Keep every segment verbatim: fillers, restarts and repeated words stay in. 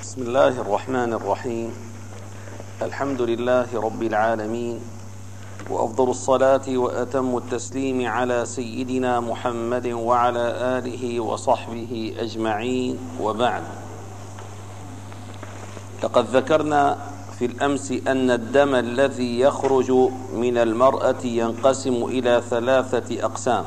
بسم الله الرحمن الرحيم. الحمد لله رب العالمين، وأفضل الصلاة وأتم التسليم على سيدنا محمد وعلى آله وصحبه أجمعين، وبعد. لقد ذكرنا في الأمس أن الدم الذي يخرج من المرأة ينقسم إلى ثلاثة أقسام.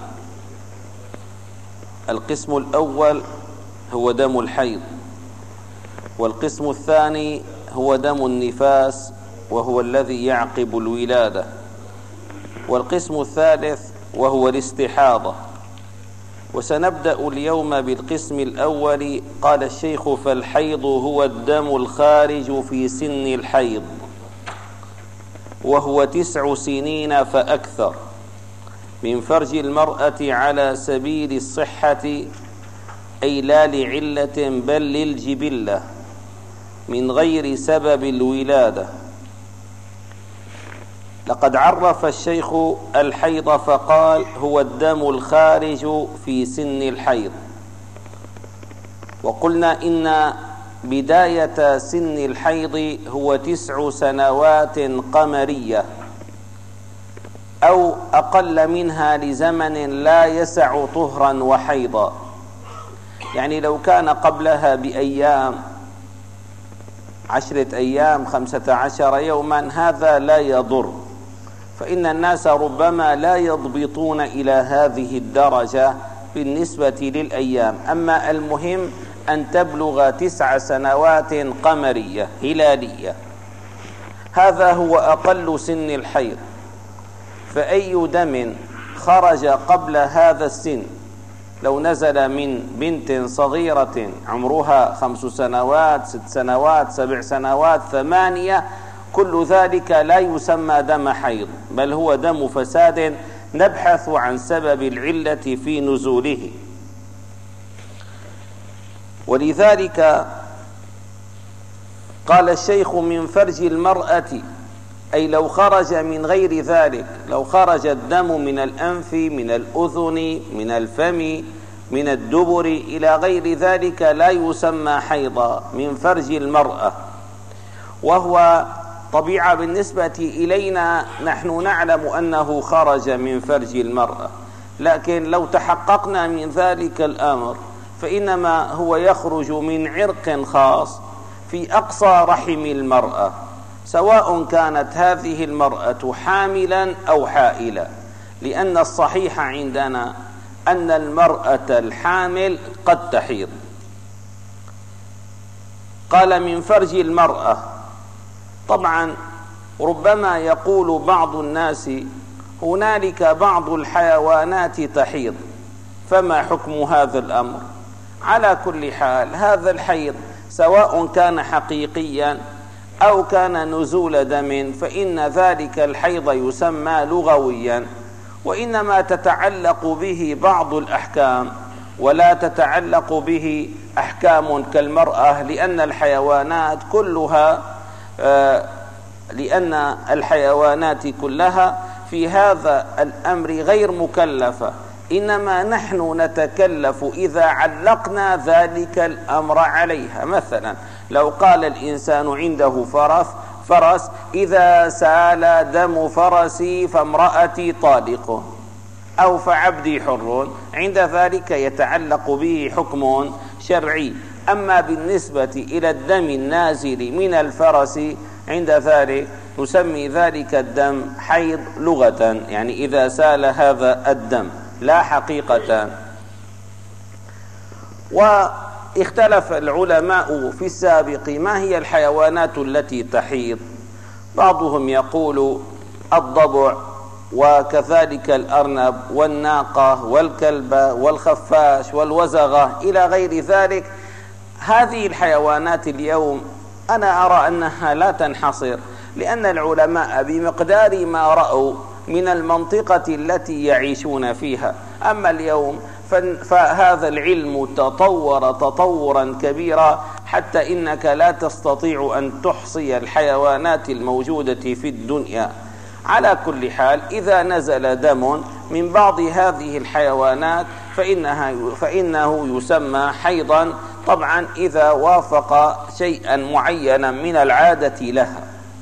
القسم الأول هو دم الحيض، والقسم الثاني هو دم النفاس وهو الذي يعقب الولادة، والقسم الثالث وهو الاستحاضة. وسنبدأ اليوم بالقسم الأول. قال الشيخ: فالحيض هو الدم الخارج في سن الحيض، وهو تسع سنين فأكثر، من فرج المرأة على سبيل الصحة، أي لا لعلة بل للجبلة، من غير سبب الولادة. لقد عرف الشيخ الحيض فقال: هو الدم الخارج في سن الحيض. وقلنا إن بداية سن الحيض هو تسع سنوات قمرية، أو أقل منها لزمن لا يسع طهرا وحيضا. يعني لو كان قبلها بأيام، عشرة أيام، خمسة عشر يوما، هذا لا يضر، فإن الناس ربما لا يضبطون إلى هذه الدرجة بالنسبة للأيام. أما المهم أن تبلغ تسع سنوات قمرية هلالية، هذا هو أقل سن الحيض. فأي دم خرج قبل هذا السن، لو نزل من بنت صغيرة عمرها خمس سنوات، ست سنوات، سبع سنوات، ثمانية، كل ذلك لا يسمى دم حيض، بل هو دم فساد نبحث عن سبب العلة في نزوله. ولذلك قال الشيخ: من فرج المرأة، أي لو خرج من غير ذلك، لو خرج الدم من الأنف، من الأذن، من الفم، من الدبر إلى غير ذلك، لا يسمى حيضا، من فرج المرأة. وهو طبيعة بالنسبة إلينا، نحن نعلم أنه خرج من فرج المرأة، لكن لو تحققنا من ذلك الأمر فإنما هو يخرج من عرق خاص في أقصى رحم المرأة، سواء كانت هذه المرأة حاملا أو حائلة، لأن الصحيح عندنا أن المرأة الحامل قد تحيض. قال: من فرج المرأة. طبعا ربما يقول بعض الناس: هنالك بعض الحيوانات تحيض، فما حكم هذا الأمر؟ على كل حال، هذا الحيض سواء كان حقيقيا أو كان نزول دم، فإن ذلك الحيض يسمى لغويا، وإنما تتعلق به بعض الأحكام، ولا تتعلق به أحكام كالمرأة، لأن الحيوانات كلها آه لأن الحيوانات كلها في هذا الأمر غير مكلفة، إنما نحن نتكلف إذا علقنا ذلك الأمر عليها. مثلا لو قال الإنسان عنده فرس فرس إذا سال دم فرسي فامرأتي طالق، أو فعبدي حر، عند ذلك يتعلق به حكم شرعي. أما بالنسبة إلى الدم النازل من الفرس، عند ذلك نسمي ذلك الدم حيض لغة، يعني إذا سال هذا الدم، لا حقيقة. واختلف العلماء في السابق ما هي الحيوانات التي تحيض. بعضهم يقول الضبع، وكذلك الأرنب والناقة والكلبة والخفاش والوزغة إلى غير ذلك. هذه الحيوانات اليوم أنا أرى أنها لا تنحصر، لأن العلماء بمقدار ما رأوا من المنطقة التي يعيشون فيها. أما اليوم فهذا العلم تطور تطورا كبيرا، حتى إنك لا تستطيع أن تحصي الحيوانات الموجودة في الدنيا. على كل حال، إذا نزل دم من بعض هذه الحيوانات فإنها فإنه يسمى حيضا، طبعا إذا وافق شيئا معينا من العادة لها.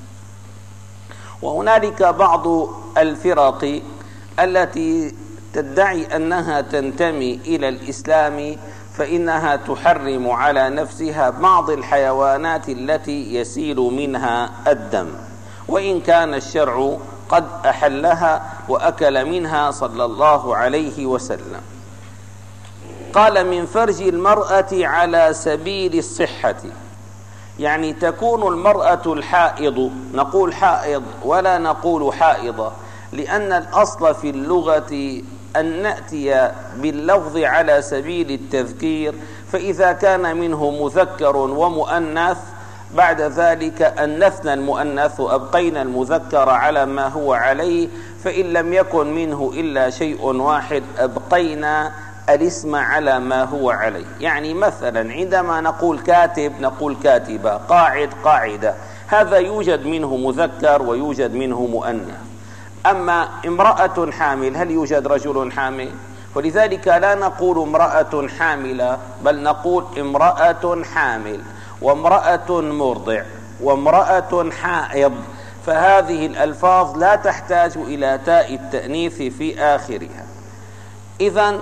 وهنالك بعض الفرق التي تدعي أنها تنتمي إلى الإسلام، فإنها تحرم على نفسها بعض الحيوانات التي يسيل منها الدم، وإن كان الشرع قد أحلها وأكل منها صلى الله عليه وسلم. قال: من فرج المرأة على سبيل الصحة، يعني تكون المرأة الحائض، نقول حائض ولا نقول حائضة، لأن الأصل في اللغة أن نأتي باللفظ على سبيل التذكير، فإذا كان منه مذكر ومؤنث بعد ذلك أنثنا المؤنث وأبقينا المذكر على ما هو عليه، فإن لم يكن منه إلا شيء واحد أبقينا الاسم على ما هو عليه. يعني مثلا عندما نقول كاتب نقول كاتبة، قاعد قاعدة، هذا يوجد منه مذكر ويوجد منه مؤنث. أما امرأة حامل، هل يوجد رجل حامل؟ ولذلك لا نقول امرأة حاملة، بل نقول امرأة حامل، وامرأة مرضع، وامرأة حائض، فهذه الألفاظ لا تحتاج إلى تاء التأنيث في آخرها. إذن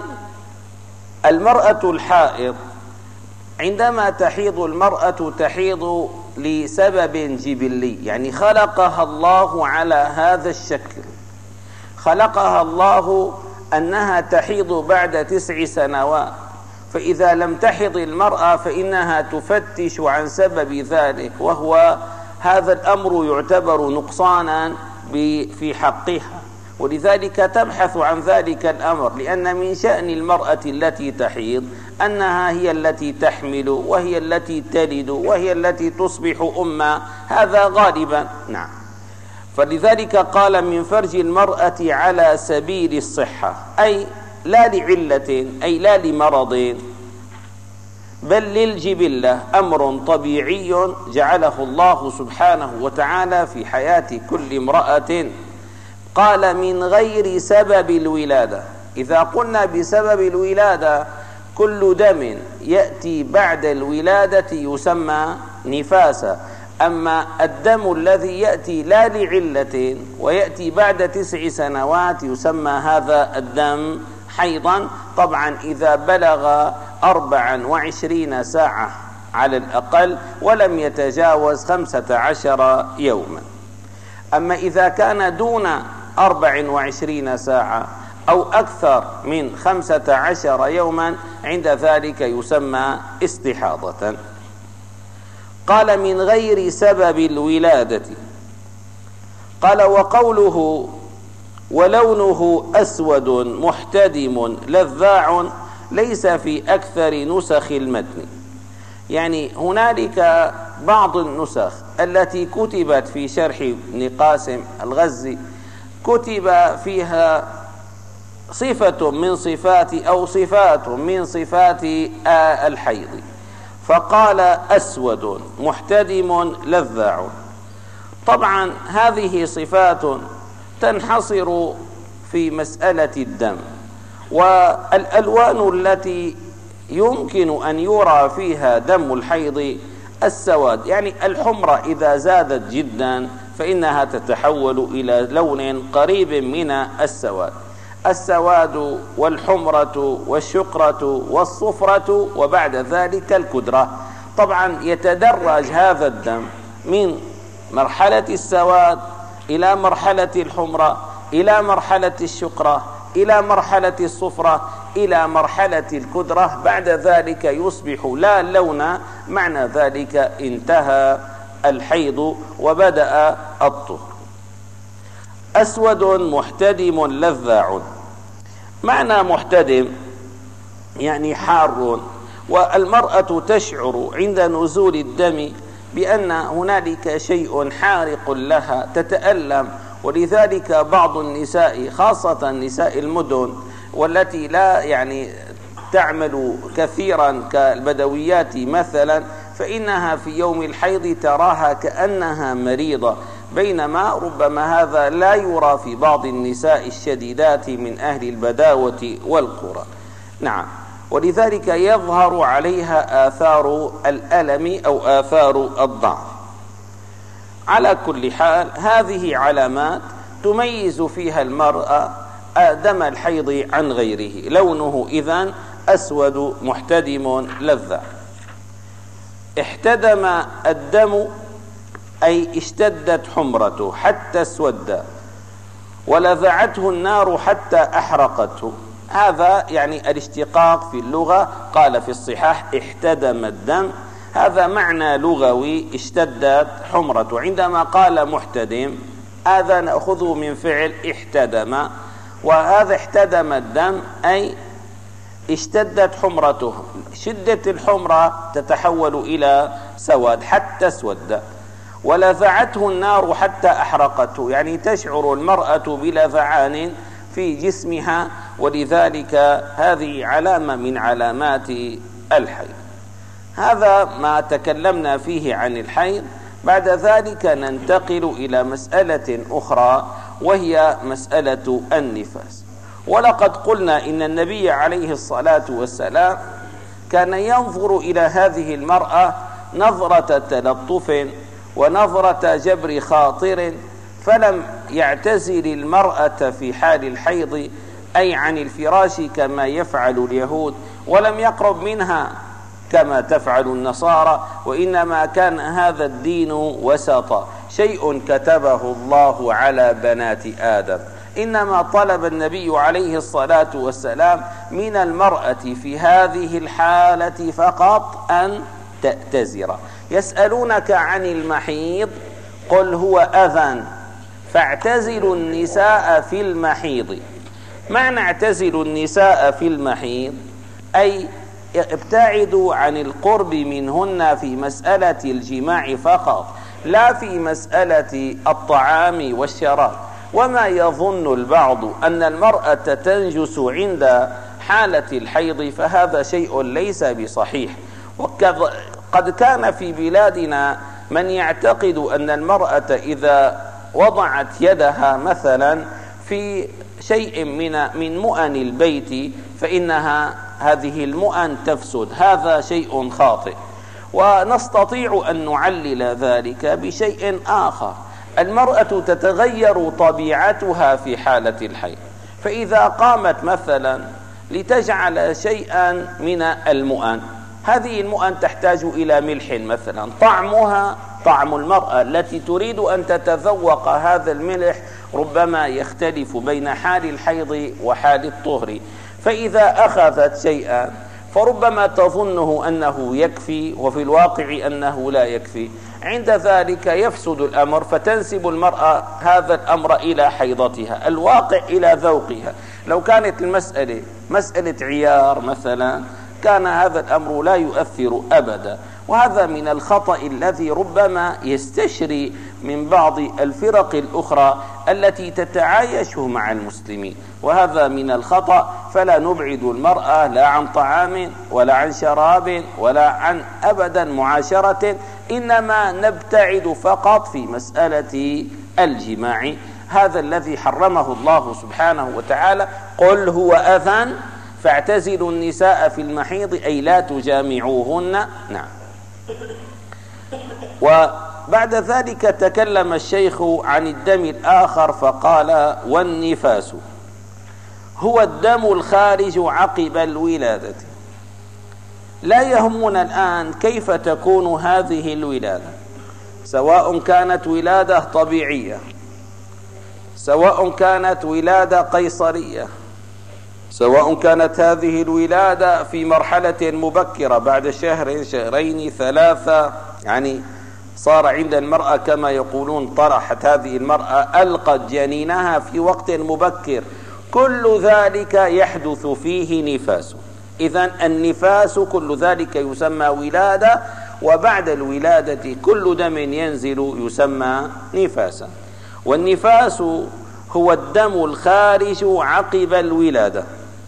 المرأة الحائض عندما تحيض المرأة تحيض لسبب جبلي، يعني خلقها الله على هذا الشكل، خلقها الله أنها تحيض بعد تسع سنوات، فإذا لم تحض المرأة فإنها تفتش عن سبب ذلك، وهو هذا الأمر يعتبر نقصانا في حقها، ولذلك تبحث عن ذلك الأمر، لأن من شأن المرأة التي تحيض أنها هي التي تحمل وهي التي تلد وهي التي تصبح أما، هذا غالبا. نعم. فلذلك قال: من فرج المرأة على سبيل الصحة، أي لا لعلة، أي لا لمرض، بل للجبلة، أمر طبيعي جعله الله سبحانه وتعالى في حياة كل امرأة. قال: من غير سبب الولادة. إذا قلنا بسبب الولادة كل دم يأتي بعد الولادة يسمى نفاسا، أما الدم الذي يأتي لا لعلة ويأتي بعد تسع سنوات يسمى هذا الدم حيضا، طبعا إذا بلغ أربعا وعشرين ساعة على الأقل ولم يتجاوز خمسة عشر يوما. أما إذا كان دون أربع وعشرين ساعة أو أكثر من خمسة عشر يوما عند ذلك يسمى استحاضة. قال: من غير سبب الولادة. قال: وقوله ولونه أسود محتدم لذاع ليس في أكثر نسخ المتن، يعني هنالك بعض النسخ التي كتبت في شرح ابن قاسم الغزي كتب فيها صفة من صفات أو صفات من صفات الحيض، فقال أسود محتدم لذاع. طبعا هذه صفات تنحصر في مسألة الدم، والألوان التي يمكن أن يرى فيها دم الحيض السواد، يعني الحمرة إذا زادت جدا فإنها تتحول إلى لون قريب من السواد، السواد والحمرة والشقرة والصفرة وبعد ذلك الكدرة. طبعا يتدرج هذا الدم من مرحلة السواد إلى مرحلة الحمرة إلى مرحلة الشقرة إلى مرحلة الصفرة إلى مرحلة الكدرة، بعد ذلك يصبح لا لون، معنى ذلك انتهى الحيض وبدأ الطهر. أسود محتدم لذاع، معنى محتدم يعني حار، والمرأة تشعر عند نزول الدم بأن هنالك شيء حارق لها، تتألم، ولذلك بعض النساء خاصة نساء المدن والتي لا يعني تعمل كثيرا كالبدويات مثلا، فإنها في يوم الحيض تراها كأنها مريضة، بينما ربما هذا لا يرى في بعض النساء الشديدات من أهل البداوة والقرى. نعم. ولذلك يظهر عليها آثار الألم أو آثار الضعف. على كل حال هذه علامات تميز فيها المرأة دم الحيض عن غيره. لونه إذن أسود محتدم لذة. احتدم الدم أي اشتدت حمرته حتى اسود، ولذعته النار حتى أحرقته. هذا يعني الاشتقاق في اللغة. قال في الصحاح احتدم الدم، هذا معنى لغوي اشتدت حمرته. عندما قال محتدم هذا نأخذه من فعل احتدم، وهذا احتدم الدم أي اشتدت حمرته. شدة الحمرة تتحول إلى سواد حتى اسود. ولذعته النار حتى أحرقته، يعني تشعر المرأة بلذعان في جسمها، ولذلك هذه علامة من علامات الحيض. هذا ما تكلمنا فيه عن الحيض. بعد ذلك ننتقل إلى مسألة أخرى وهي مسألة النفاس. ولقد قلنا إن النبي عليه الصلاة والسلام كان ينظر إلى هذه المرأة نظرة تلطف ونظرة جبر خاطر، فلم يعتزل المرأة في حال الحيض أي عن الفراش كما يفعل اليهود، ولم يقرب منها كما تفعل النصارى، وإنما كان هذا الدين وسطا، شيء كتبه الله على بنات آدم. إنما طلب النبي عليه الصلاة والسلام من المرأة في هذه الحالة فقط أن تأتزر. يسألونك عن المحيض قل هو أذى فاعتزلوا النساء في المحيض. معنى اعتزلوا النساء في المحيض أي ابتعدوا عن القرب منهن في مسألة الجماع فقط، لا في مسألة الطعام والشراب. وما يظن البعض أن المرأة تنجس عند حالة الحيض فهذا شيء ليس بصحيح. وقد كان في بلادنا من يعتقد أن المرأة إذا وضعت يدها مثلا في شيء من من مؤن البيت فإنها هذه المؤن تفسد. هذا شيء خاطئ، ونستطيع أن نعلل ذلك بشيء آخر. المرأة تتغير طبيعتها في حالة الحيض، فإذا قامت مثلا لتجعل شيئا من المؤن، هذه المؤن تحتاج إلى ملح مثلا، طعمها طعم المرأة التي تريد أن تتذوق هذا الملح ربما يختلف بين حال الحيض وحال الطهر، فإذا أخذت شيئا فربما تظنه أنه يكفي وفي الواقع أنه لا يكفي. عند ذلك يفسد الأمر، فتنسب المرأة هذا الأمر إلى حيضتها، الواقع إلى ذوقها. لو كانت المسألة مسألة عيار مثلا كان هذا الأمر لا يؤثر أبدا. وهذا من الخطأ الذي ربما يستشري من بعض الفرق الأخرى التي تتعايش مع المسلمين، وهذا من الخطأ. فلا نبعد المرأة لا عن طعام ولا عن شراب ولا عن أبدا معاشرة، إنما نبتعد فقط في مسألة الجماع، هذا الذي حرمه الله سبحانه وتعالى. قل هو أذى فاعتزلوا النساء في المحيض أي لا تجامعوهن. نعم. وبعد ذلك تكلم الشيخ عن الدم الآخر فقال والنفاس هو الدم الخارج عقب الولادة. لا يهمنا الآن كيف تكون هذه الولادة، سواء كانت ولادة طبيعية، سواء كانت ولادة قيصرية، سواء كانت هذه الولادة في مرحلة مبكرة بعد شهر شهرين ثلاثة، يعني صار عند المرأة كما يقولون طرحت هذه المرأة ألقت جنينها في وقت مبكر، كل ذلك يحدث فيه نفاس. إذن النفاس كل ذلك يسمى ولادة، وبعد الولادة كل دم ينزل يسمى نفاسا. والنفاس هو الدم الخارج عقب الولادة.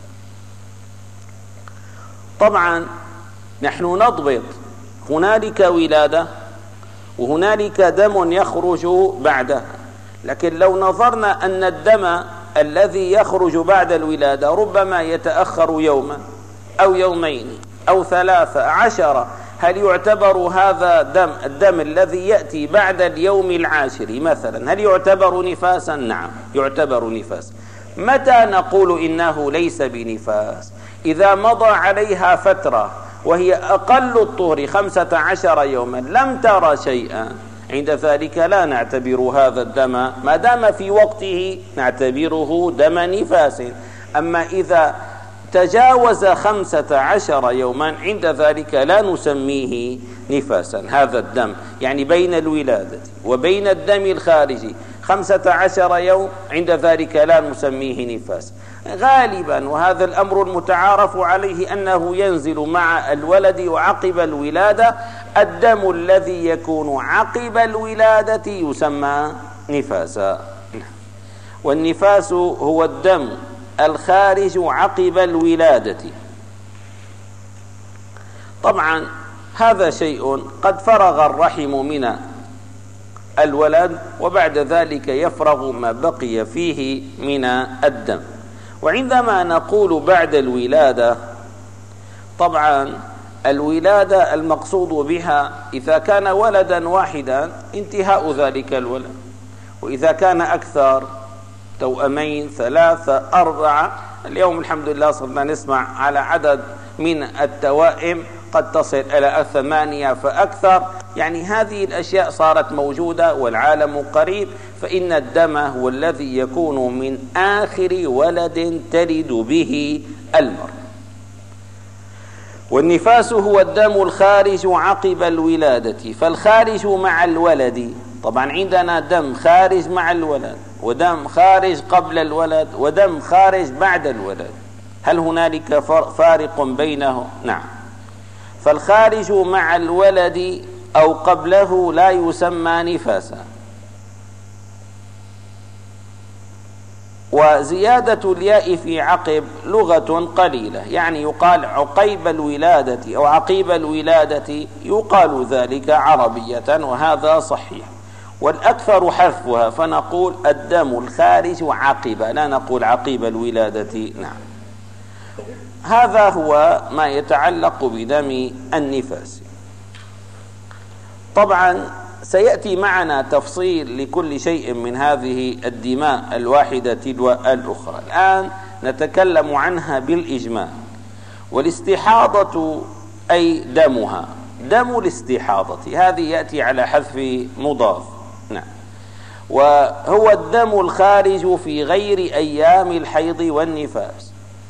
طبعا نحن نضبط هنالك ولادة وهنالك دم يخرج بعدها، لكن لو نظرنا أن الدم الذي يخرج بعد الولادة ربما يتأخر يوما أو يومين أو ثلاثة عشر، هل يعتبر هذا دم الدم الذي يأتي بعد اليوم العاشر مثلا هل يعتبر نفاسا؟ نعم يعتبر نفاس. متى نقول إنه ليس بنفاس؟ إذا مضى عليها فترة وهي أقل الطهر خمسة عشر يوما لم ترى شيئا، عند ذلك لا نعتبر هذا الدم ما دام في وقته، نعتبره دم نفاس. أما إذا تجاوز خمسة عشر يوما عند ذلك لا نسميه نفاسا. هذا الدم يعني بين الولادة وبين الدم الخارجي خمسة عشر يوم، عند ذلك لا نسميه نفاس غالبا. وهذا الأمر المتعارف عليه أنه ينزل مع الولد وعقب الولادة. الدم الذي يكون عقب الولادة يسمى نفاسا. والنفاس هو الدم الخارج عقب الولادة. طبعا هذا شيء قد فرغ الرحم من الولد وبعد ذلك يفرغ ما بقي فيه من الدم. وعندما نقول بعد الولادة، طبعا الولادة المقصود بها إذا كان ولدا واحدا انتهاء ذلك الولد، وإذا كان أكثر توأمين ثلاثة أربعة، اليوم الحمد لله صرنا نسمع على عدد من التوائم قد تصل إلى ثمانية فأكثر، يعني هذه الأشياء صارت موجودة والعالم قريب. فإن الدم هو الذي يكون من آخر ولد تلد به المرء. والنفاس هو الدم الخارج عقب الولادة. فالخارج مع الولد، طبعا عندنا دم خارج مع الولد ودم خارج قبل الولد ودم خارج بعد الولد، هل هنالك فارق بينه؟ نعم. فالخارج مع الولد أو قبله لا يسمى نفاسا. وزيادة الياء في عقب لغة قليلة، يعني يقال عقيب الولادة أو عقيب الولادة، يقال ذلك عربية وهذا صحيح. والأكثر حذفها، فنقول الدم الخارج عقب، لا نقول عقيب الولادة. نعم. هذا هو ما يتعلق بدم النفاس. طبعا سيأتي معنا تفصيل لكل شيء من هذه الدماء الواحدة تلو الأخرى. الآن نتكلم عنها بالإجمال. والاستحاضة أي دمها، دم الاستحاضة هذه يأتي على حذف مضاف. نعم. وهو الدم الخارج في غير أيام الحيض والنفاس.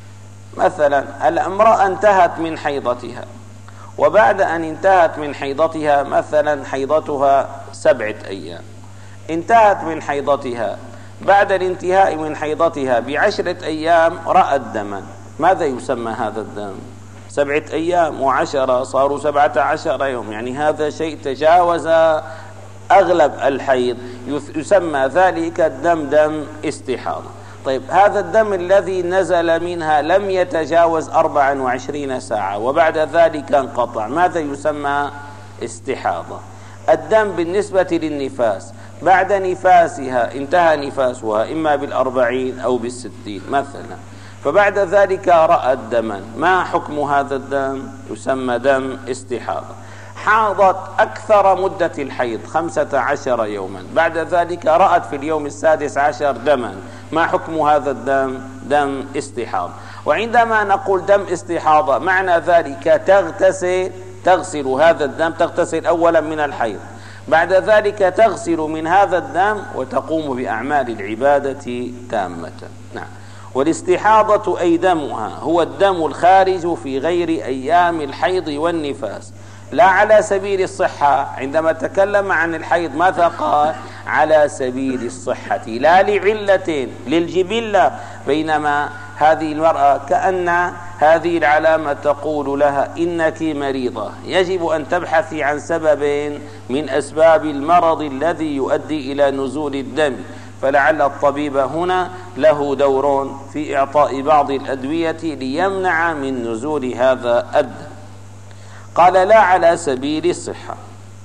مثلا الامرأة انتهت من حيضتها، وبعد أن انتهت من حيضتها مثلا حيضتها سبعة أيام، انتهت من حيضتها بعد الانتهاء من حيضتها بعشرة أيام رأت دما، ماذا يسمى هذا الدم؟ سبعة أيام وعشرة صاروا سبعة عشر يوم، يعني هذا شيء تجاوز أغلب الحيض، يسمى ذلك الدم دم استحاضة. طيب هذا الدم الذي نزل منها لم يتجاوز أربعة وعشرين ساعة وبعد ذلك انقطع، ماذا يسمى؟ استحاضة. الدم بالنسبة للنفاس بعد نفاسها انتهى نفاسها إما بالأربعين أو بالستين مثلا، فبعد ذلك رأت دما، ما حكم هذا الدم؟ يسمى دم استحاضة. حاضت أكثر مدة الحيض خمسة عشر يوما، بعد ذلك رأت في اليوم السادس عشر دما، ما حكم هذا الدم؟ دم استحاضة. وعندما نقول دم استحاضة معنى ذلك تغتسل تغسل هذا الدم، تغتسل أولا من الحيض، بعد ذلك تغسل من هذا الدم وتقوم بأعمال العبادة تامة. نعم. والاستحاضة أي دمها هو الدم الخارج في غير أيام الحيض والنفاس، لا على سبيل الصحة. عندما تكلم عن الحيض ماذا قال؟ على سبيل الصحة، لا لعلة للجبلة، بينما هذه المرأة كأن هذه العلامة تقول لها إنك مريضة، يجب أن تبحثي عن سبب من أسباب المرض الذي يؤدي إلى نزول الدم، فلعل الطبيب هنا له دور في إعطاء بعض الأدوية ليمنع من نزول هذا الدم. قال لا على سبيل الصحة.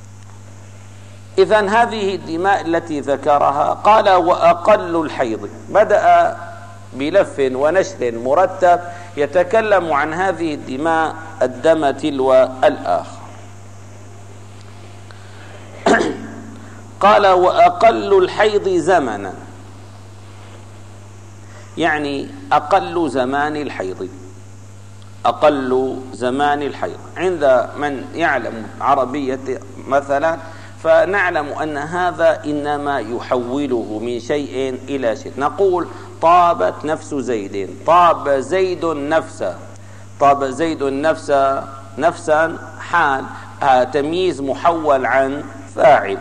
إذن هذه الدماء التي ذكرها قال وأقل الحيض، بدأ بلف ونشر مرتب يتكلم عن هذه الدماء الدم تلو الآخر. قال وأقل الحيض زمنا، يعني أقل زمان الحيض، أقل زمان الحيض عند من يعلم عربية مثلا، فنعلم أن هذا إنما يحوله من شيء إلى شيء. نقول طابت نفس زيد، طاب زيد نفسا، طاب زيد نفسا، نفسا حال تمييز محول عن فاعل.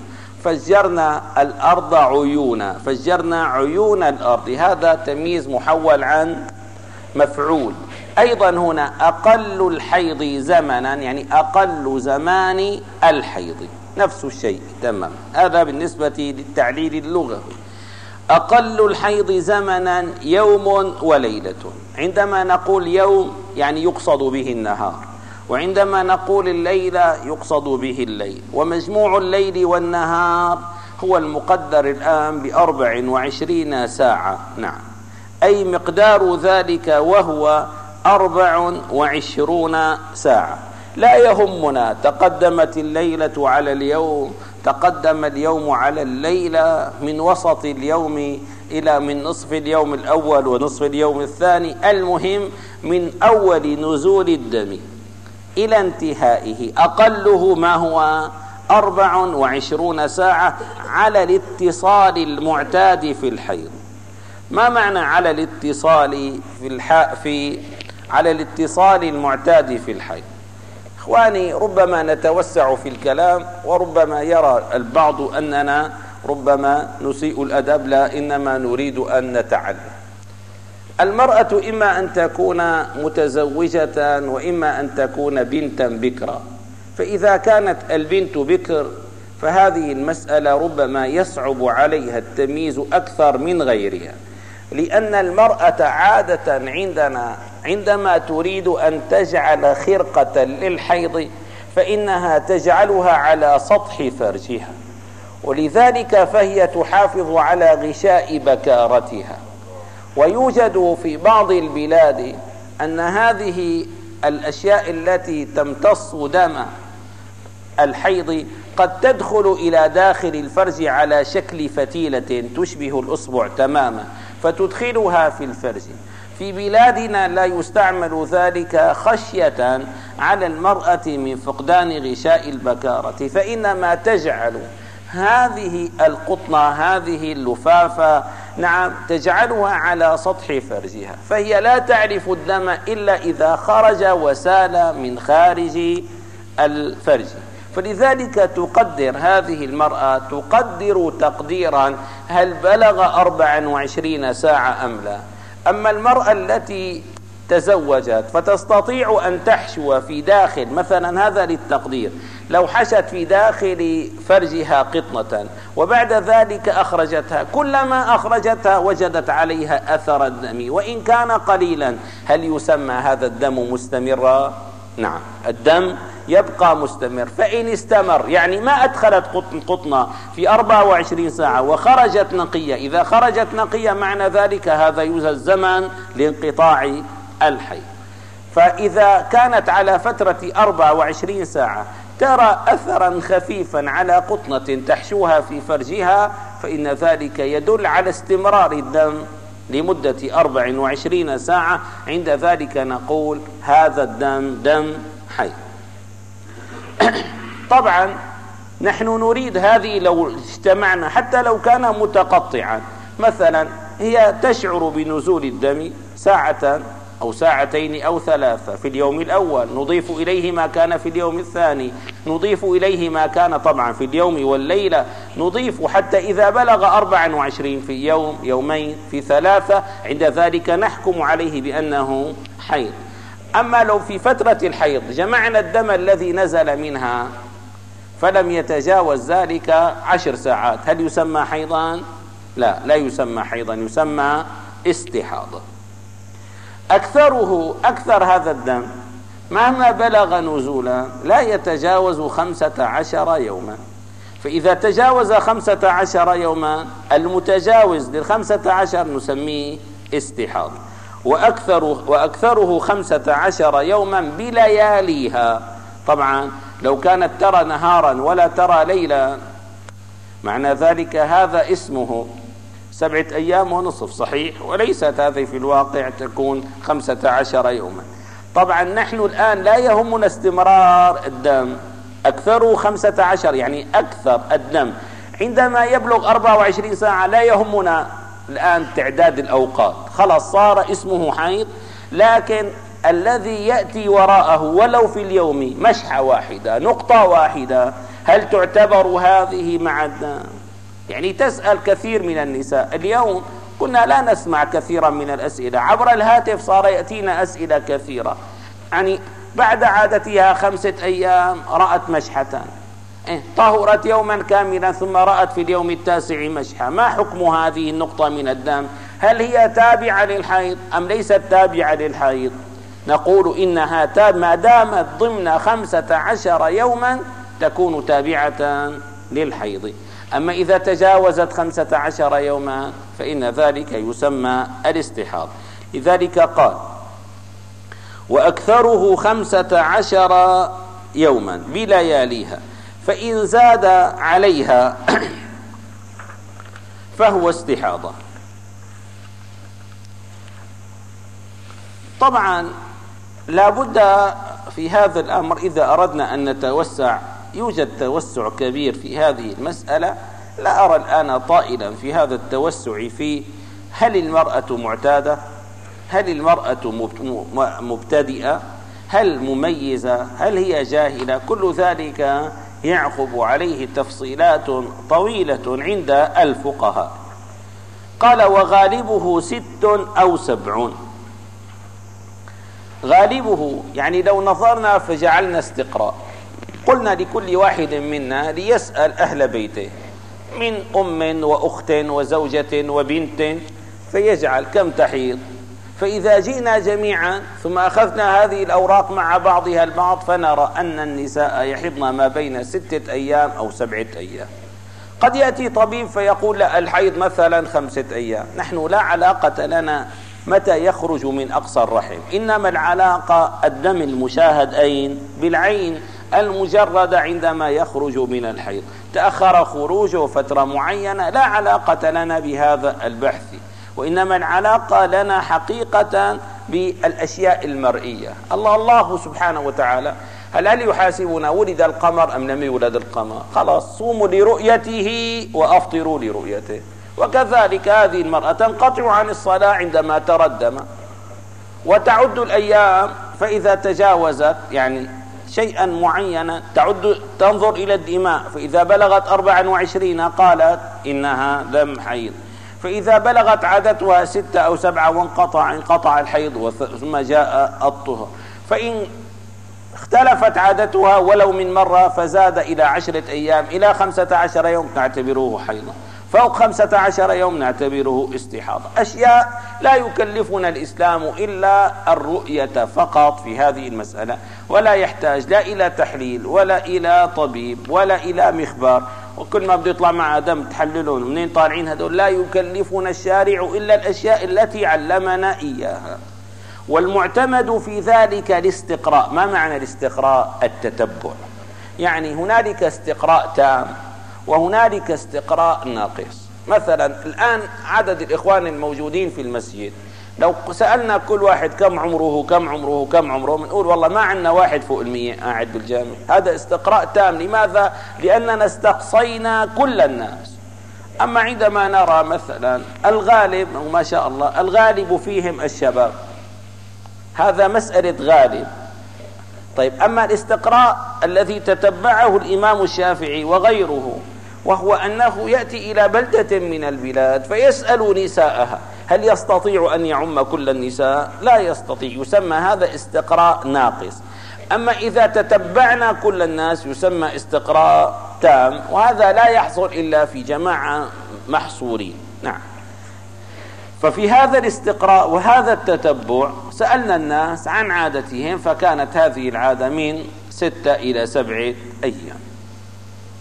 فجرنا الأرض عيونا، فجرنا عيون الأرض، هذا تمييز محول عن مفعول. أيضا هنا أقل الحيض زمنا، يعني أقل زمان الحيض، نفس الشيء تمام. هذا بالنسبة للتعليل اللغوي. أقل الحيض زمنا يوم وليلة. عندما نقول يوم يعني يقصد به النهار، وعندما نقول الليلة يقصد به الليل، ومجموع الليل والنهار هو المقدر الآن بأربع وعشرين ساعة. نعم، أي مقدار ذلك وهو أربع وعشرون ساعة. لا يهمنا تقدمت الليلة على اليوم، تقدم اليوم على الليلة، من وسط اليوم إلى من نصف اليوم الأول ونصف اليوم الثاني، المهم من أول نزول الدم إلى انتهائه أقله ما هو أربع وعشرون ساعة على الاتصال المعتاد في الحيض. ما معنى على الاتصال في الح... في على الاتصال المعتاد في الحيض؟ إخواني، ربما نتوسع في الكلام، وربما يرى البعض أننا ربما نسيء الأدب، لا، إنما نريد أن نتعلم. المرأة إما أن تكون متزوجة وإما أن تكون بنتا بكرا، فإذا كانت البنت بكر فهذه المسألة ربما يصعب عليها التمييز أكثر من غيرها، لأن المرأة عادة عندنا عندما تريد أن تجعل خرقة للحيض فإنها تجعلها على سطح فرجها، ولذلك فهي تحافظ على غشاء بكارتها. ويوجد في بعض البلاد أن هذه الأشياء التي تمتص دم الحيض قد تدخل إلى داخل الفرج على شكل فتيلة تشبه الأصبع تماما، فتدخلها في الفرج. في بلادنا لا يستعمل ذلك خشية على المرأة من فقدان غشاء البكارة، فإنما تجعل هذه القطنة، هذه اللفافة، نعم، تجعلها على سطح فرجها، فهي لا تعرف الدم إلا إذا خرج وسال من خارج الفرج. فلذلك تقدر هذه المرأة، تقدر تقديرا هل بلغ أربع وعشرين ساعة أم لا. أما المرأة التي تزوجت فتستطيع أن تحشو في داخل مثلا، هذا للتقدير، لو حشت في داخل فرجها قطنة وبعد ذلك أخرجتها، كلما أخرجتها وجدت عليها أثر الدم وإن كان قليلا، هل يسمى هذا الدم مستمرا؟ نعم، الدم يبقى مستمر. فإن استمر، يعني ما أدخلت قطنة في أربع وعشرين ساعة وخرجت نقية، إذا خرجت نقية معنى ذلك هذا يوجد الزمن لانقطاع الحيض. فإذا كانت على فترة أربع وعشرين ساعة ترى أثرا خفيفا على قطنة تحشوها في فرجها، فإن ذلك يدل على استمرار الدم لمدة أربع وعشرين ساعة. عند ذلك نقول هذا الدم دم حيض. طبعا نحن نريد هذه لو اجتمعنا، حتى لو كان متقطعا، مثلا هي تشعر بنزول الدم ساعة أو ساعتين أو ثلاثة في اليوم الأول، نضيف إليه ما كان في اليوم الثاني، نضيف إليه ما كان طبعا في اليوم والليلة، نضيف حتى إذا بلغ أربع وعشرين في يوم، يومين، في ثلاثة، عند ذلك نحكم عليه بأنه حيض. أما لو في فترة الحيض جمعنا الدم الذي نزل منها فلم يتجاوز ذلك عشر ساعات، هل يسمى حيضان؟ لا، لا يسمى حيضا، يسمى استحاضة. أكثره أكثر هذا الدم مهما بلغ نزولا لا يتجاوز خمسة عشر يوما، فإذا تجاوز خمسة عشر يوما المتجاوز للخمسة عشر نسميه استحاضة. وأكثر وأكثره خمسة عشر يوما بلياليها. طبعا لو كانت ترى نهارا ولا ترى ليلا معنى ذلك هذا اسمه سبعة أيام ونصف، صحيح؟ وليست هذه في الواقع تكون خمسة عشر يوما. طبعا نحن الآن لا يهمنا استمرار الدم، أكثره خمسة عشر يعني أكثر الدم عندما يبلغ أربعة وعشرين ساعة. لا يهمنا الآن تعداد الأوقات، خلاص صار اسمه حيض. لكن الذي يأتي وراءه ولو في اليوم مشحة واحدة نقطة واحدة هل تعتبر هذه مع الدم؟ يعني تسأل كثير من النساء اليوم، كنا لا نسمع كثيرا من الأسئلة عبر الهاتف، صار يأتينا أسئلة كثيرة. يعني بعد عادتها خمسة أيام رأت مشحة، إيه طهرت يوما كاملا ثم رأت في اليوم التاسع مشحة، ما حكم هذه النقطة من الدم؟ هل هي تابعة للحيض أم ليست تابعة للحيض؟ نقول إنها تاب ما دامت ضمن خمسة عشر يوما تكون تابعة للحيض. أما إذا تجاوزت خمسة عشر يوما فإن ذلك يسمى الاستحاضة. لذلك قال وأكثره خمسة عشر يوما بلياليها، فإن زاد عليها فهو استحاضة. طبعا لا بد في هذا الأمر إذا أردنا أن نتوسع، يوجد توسع كبير في هذه المسألة، لا أرى الآن طائلا في هذا التوسع في هل المرأة معتادة، هل المرأة مبتدئة، هل مميزة، هل هي جاهلة. كل ذلك يعقب عليه تفصيلات طويلة عند الفقهاء. قال وغالبه ست أو سبعون. غالبه يعني لو نظرنا فجعلنا استقراء، قلنا لكل واحد منا ليسأل أهل بيته من أم وأخت وزوجة وبنت فيجعل كم تحيض. فإذا جئنا جميعا ثم أخذنا هذه الأوراق مع بعضها البعض فنرى أن النساء يحضن ما بين ستة أيام أو سبعة أيام. قد يأتي طبيب فيقول لا الحيض مثلا خمسة أيام. نحن لا علاقة لنا متى يخرج من أقصى الرحم، إنما العلاقة الدم المشاهد أين؟ بالعين المجردة عندما يخرج من الحيض. تأخر خروجه فترة معينة لا علاقة لنا بهذا البحث، وإنما العلاقة لنا حقيقة بالأشياء المرئية. الله الله سبحانه وتعالى هل هل يحاسبنا ولد القمر أم لم يولد القمر؟ خلاص صوموا لرؤيته وأفطروا لرؤيته. وكذلك هذه المرأة تنقطع عن الصلاة عندما ترى الدم، وتعد الأيام فإذا تجاوزت يعني شيئا معينا تعد تنظر إلى الدماء، فإذا بلغت أربعا وعشرين قالت إنها دم حيض، فإذا بلغت عادتها ستة أو سبعة وانقطع انقطع الحيض ثم جاء الطهر. فإن اختلفت عادتها ولو من مرة فزاد إلى عشرة أيام إلى خمسة عشر يوم نعتبره حيضا، فوق خمسة عشر يوم نعتبره استحاضة. أشياء لا يكلفنا الإسلام إلا الرؤية فقط في هذه المسألة، ولا يحتاج لا إلى تحليل ولا إلى طبيب ولا إلى مخبار، وكل ما بده يطلع معه دم تحللون منين طالعين هذول. لا يكلفنا الشارع إلا الأشياء التي علمنا إياها. والمعتمد في ذلك الاستقراء. ما معنى الاستقراء؟ التتبع. يعني هنالك استقراء تام وهنالك استقراء ناقص. مثلا الآن عدد الإخوان الموجودين في المسجد لو سألنا كل واحد كم عمره كم عمره كم عمره بنقول والله ما عندنا واحد فوق المية قاعد بالجامع. هذا استقراء تام. لماذا؟ لأننا استقصينا كل الناس. أما عندما نرى مثلا الغالب ما شاء الله الغالب فيهم الشباب، هذا مسألة غالب. طيب أما الاستقراء الذي تتبعه الإمام الشافعي وغيره، وهو أنه يأتي إلى بلدة من البلاد فيسأل نساءها هل يستطيع أن يعم كل النساء؟ لا يستطيع، يسمى هذا استقراء ناقص. أما إذا تتبعنا كل الناس يسمى استقراء تام، وهذا لا يحصل إلا في جماعة محصورين. نعم. ففي هذا الاستقراء وهذا التتبع سألنا الناس عن عادتهم، فكانت هذه العادة من ستة إلى سبعة أيام.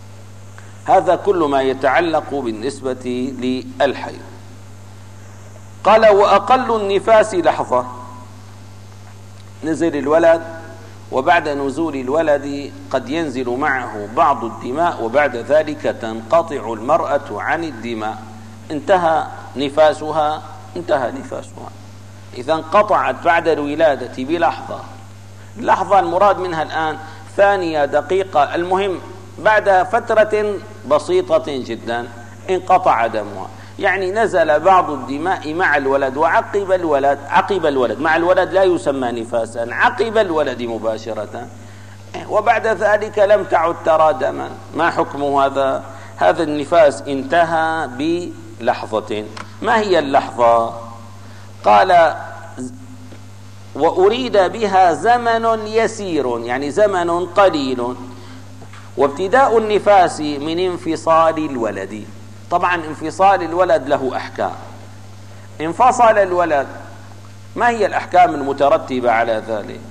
هذا كل ما يتعلق بالنسبة للحيض. قال وأقل النفاس لحظة، نزل الولد وبعد نزول الولد قد ينزل معه بعض الدماء وبعد ذلك تنقطع المرأة عن الدماء، انتهى نفاسها انتهى نفاسها إذا انقطعت بعد الولادة بلحظة. اللحظة المراد منها الآن ثانية دقيقة، المهم بعد فترة بسيطة جدا انقطع دمها، يعني نزل بعض الدماء مع الولد وعقب الولد عقب الولد مع الولد لا يسمى نفاسا، عقب الولد مباشرة، وبعد ذلك لم تعد ترى دما. ما حكم هذا؟ هذا النفاس انتهى بلحظة. ما هي اللحظة؟ قال وأريد بها زمن يسير، يعني زمن قليل، وابتداء النفاس من انفصال الولد. طبعا انفصال الولد له أحكام. انفصل الولد، ما هي الأحكام المترتبة على ذلك؟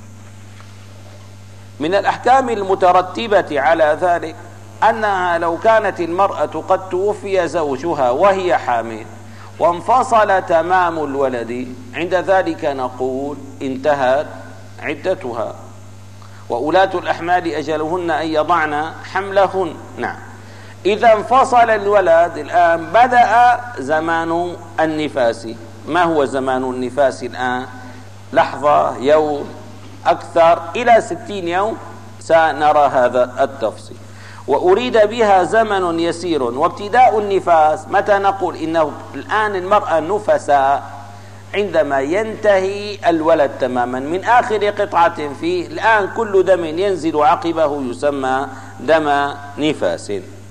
من الأحكام المترتبة على ذلك أنها لو كانت المرأة قد توفي زوجها وهي حامل وانفصل تمام الولد، عند ذلك نقول انتهت عدتها، وأولاة الأحمال أجلهن أن يضعن حملهن. نعم. إذا انفصل الولد الآن بدأ زمان النفاس. ما هو زمان النفاس الآن؟ لحظة، يوم، أكثر، إلى ستين يوم، سنرى هذا التفصيل. وأريد بها زمن يسير، وابتداء النفاس متى نقول إنه الآن المرأة نفساء؟ عندما ينتهي الولد تماما من آخر قطعة فيه، الآن كل دم ينزل عقبه يسمى دم نفاس.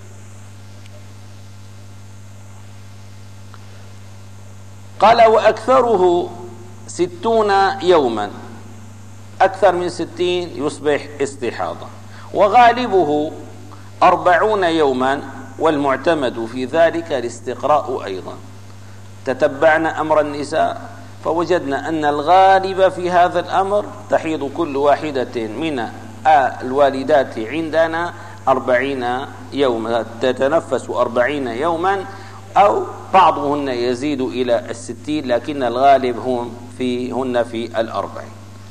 قال وأكثره ستون يوما، أكثر من ستين يصبح استحاضة، وغالبه أربعون يوما، والمعتمد في ذلك الاستقراء أيضا. تتبعنا أمر النساء فوجدنا أن الغالب في هذا الأمر تحيض كل واحدة من الوالدات عندنا أربعين يوما، تتنفس أربعين يوما، أو بعضهن يزيد إلى الستين، لكن الغالب هم فيهن في الأربعين.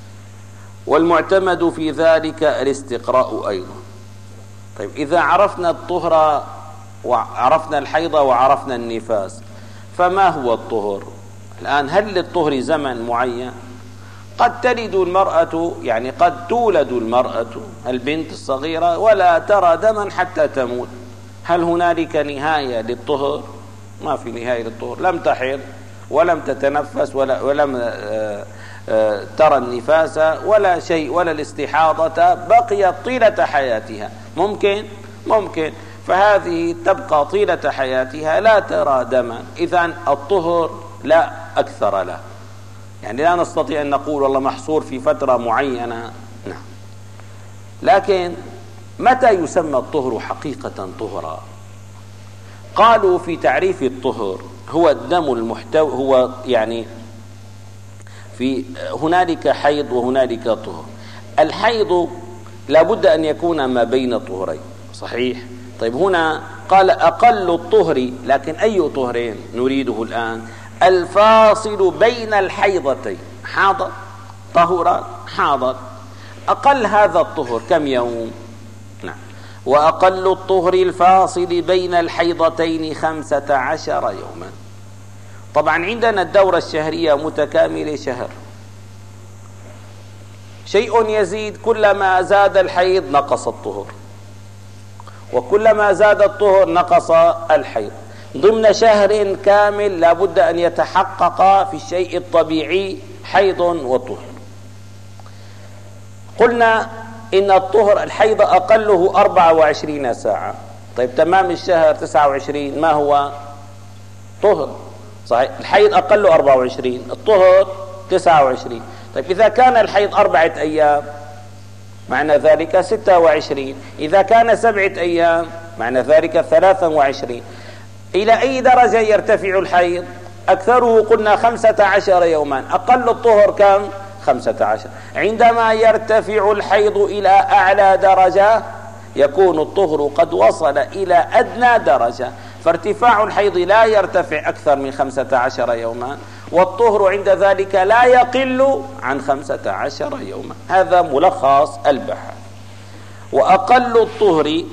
والمعتمد في ذلك الاستقراء أيضا. طيب، إذا عرفنا الطهر وعرفنا الحيض وعرفنا النفاس، فما هو الطهر؟ الآن هل للطهر زمن معين؟ قد تلد المرأة، يعني قد تولد المرأة البنت الصغيرة ولا ترى دما حتى تموت، هل هنالك نهاية للطهر؟ ما في نهاية للطهر، لم تحض ولم تتنفس ولا ولم آآ آآ ترى النفاس ولا شيء ولا الاستحاضة، بقيت طيلة حياتها. ممكن ممكن فهذه تبقى طيلة حياتها لا ترى دما. إذن الطهر لا أكثر له، يعني لا نستطيع أن نقول والله محصور في فترة معينة. نعم. لكن متى يسمى الطهر حقيقة طهرا؟ قالوا في تعريف الطهر هو الدم المحتوى، هو يعني في هنالك حيض وهنالك طهر. الحيض لابد أن يكون ما بين طهرين، صحيح؟ طيب، هنا قال أقل الطهر، لكن أي طهرين نريده الآن؟ الفاصل بين الحيضتين، حاضت طهرت حاضت، أقل هذا الطهر كم يوم؟ نعم. وأقل الطهر الفاصل بين الحيضتين خمسة عشر يوما. طبعا عندنا الدورة الشهرية متكاملة شهر، شيء يزيد، كلما زاد الحيض نقص الطهر، وكلما زاد الطهر نقص الحيض. ضمن شهر كامل لابد أن يتحقق في الشيء الطبيعي حيض وطهر. قلنا إن الطهر الحيض أقله أربعة وعشرين ساعة. طيب، تمام الشهر تسعة وعشرين ما هو طهر؟ صحيح، الحيض أقله أربعة وعشرين، الطهر تسعة وعشرين. طيب، إذا كان الحيض أربعة أيام معنى ذلك ستة وعشرين، إذا كان سبعة أيام معنى ذلك ثلاثة وعشرين. إلى أي درجة يرتفع الحيض؟ أكثره قلنا خمسة عشر يوما، أقل الطهر كم؟ خمسة عشر. عندما يرتفع الحيض إلى أعلى درجة يكون الطهر قد وصل إلى أدنى درجة. فارتفاع الحيض لا يرتفع أكثر من خمسة عشر يوما، والطهر عند ذلك لا يقل عن خمسة عشر يوما. هذا ملخص البحث. وأقل الطهر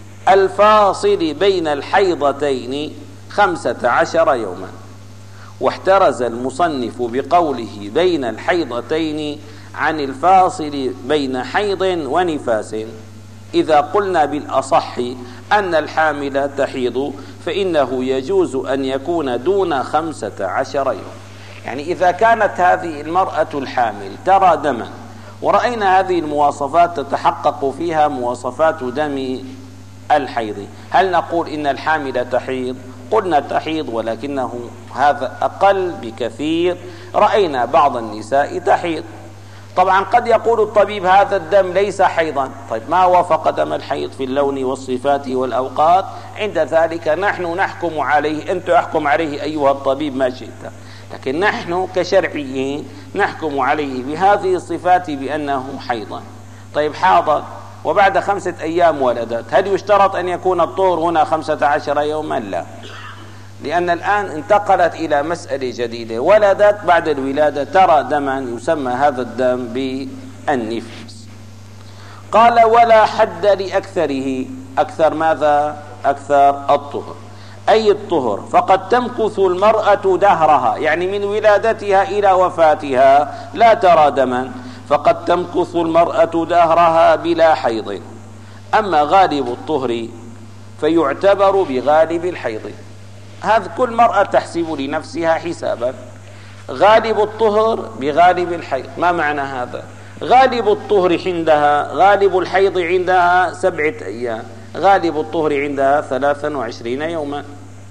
الفاصل بين الحيضتين خمسة عشر يوما. واحترز المصنف بقوله بين الحيضتين عن الفاصل بين حيض ونفاس. إذا قلنا بالأصح أن الحامل تحيض فإنه يجوز أن يكون دون خمسة عشر يوم. يعني إذا كانت هذه المرأة الحامل ترى دما، ورأينا هذه المواصفات تتحقق فيها مواصفات دم الحيض، هل نقول إن الحامل تحيض؟ قلنا تحيض، ولكنه هذا أقل بكثير. رأينا بعض النساء تحيض. طبعا قد يقول الطبيب هذا الدم ليس حيضا. طيب ما وافق دم الحيض في اللون والصفات والأوقات، عند ذلك نحن نحكم عليه. أنت أحكم عليه أيها الطبيب ما شئت، لكن نحن كشرعيين نحكم عليه بهذه الصفات بأنه حيضا. طيب حاضر وبعد خمسة أيام ولدت، هل يشترط أن يكون الطهر هنا خمسة عشر يوما؟ لا، لأن الآن انتقلت إلى مسألة جديدة. ولدت بعد الولادة ترى دما يسمى هذا الدم بالنفاس. قال ولا حد لأكثره. أكثر ماذا؟ أكثر الطهر، أي الطهر. فقد تمكث المرأة دهرها، يعني من ولادتها إلى وفاتها لا ترى دما، فقد تمكث المرأة دهرها بلا حيض. أما غالب الطهر فيعتبر بغالب الحيض. هذا كل مرأة تحسب لنفسها حسابا. غالب الطهر بغالب الحيض. ما معنى هذا؟ غالب الطهر عندها، غالب الحيض عندها سبعة أيام، غالب الطهر عندها ثلاثا وعشرين يوما.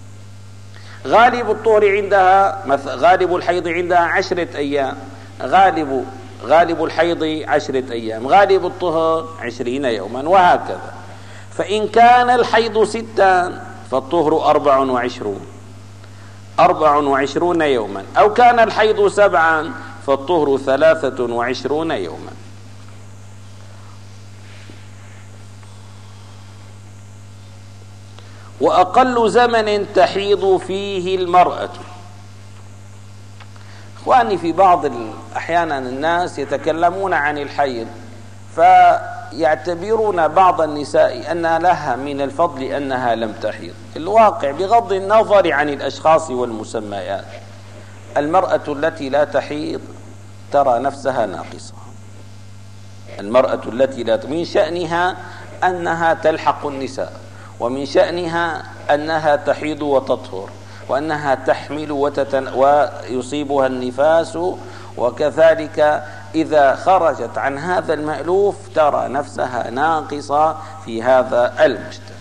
غالب الطهر عندها غالب الحيض عندها عشرة أيام، غالب غالب الحيض عشرة أيام، غالب الطهر عشرين يوما، وهكذا. فإن كان الحيض ستا فالطهر أربع وعشرون أربع وعشرون يوما، أو كان الحيض سبعا فالطهر ثلاثة وعشرون يوما. وأقل زمن تحيض فيه المرأة. إخواني، في بعض أحيانا الناس يتكلمون عن الحيض فيعتبرون بعض النساء أن لها من الفضل أنها لم تحيض. الواقع بغض النظر عن الأشخاص والمسميات، المرأة التي لا تحيض ترى نفسها ناقصة. المرأة التي لا من شأنها أنها تلحق النساء، ومن شأنها أنها تحيض وتطهر، وأنها تحمل وتتن... ويصيبها النفاس، وكذلك إذا خرجت عن هذا المألوف ترى نفسها ناقصة في هذا المجتمع.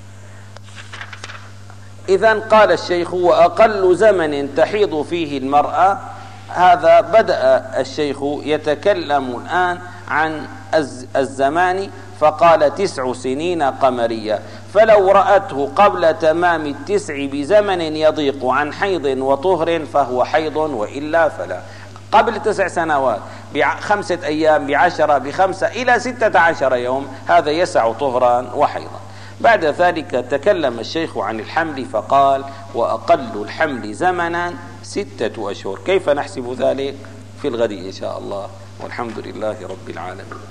إذن قال الشيخ وأقل زمن تحيض فيه المرأة. هذا بدأ الشيخ يتكلم الآن عن الزمان، فقال تسع سنين قمرية. فلو رأته قبل تمام التسع بزمن يضيق عن حيض وطهر فهو حيض، وإلا فلا. قبل تسع سنوات بخمسة أيام، بعشرة، بخمسة، إلى ستة عشر يوم، هذا يسع طهرا وحيضا. بعد ذلك تكلم الشيخ عن الحمل فقال وأقل الحمل زمنا ستة أشهر. كيف نحسب ذلك؟ في الغد إن شاء الله، والحمد لله رب العالمين.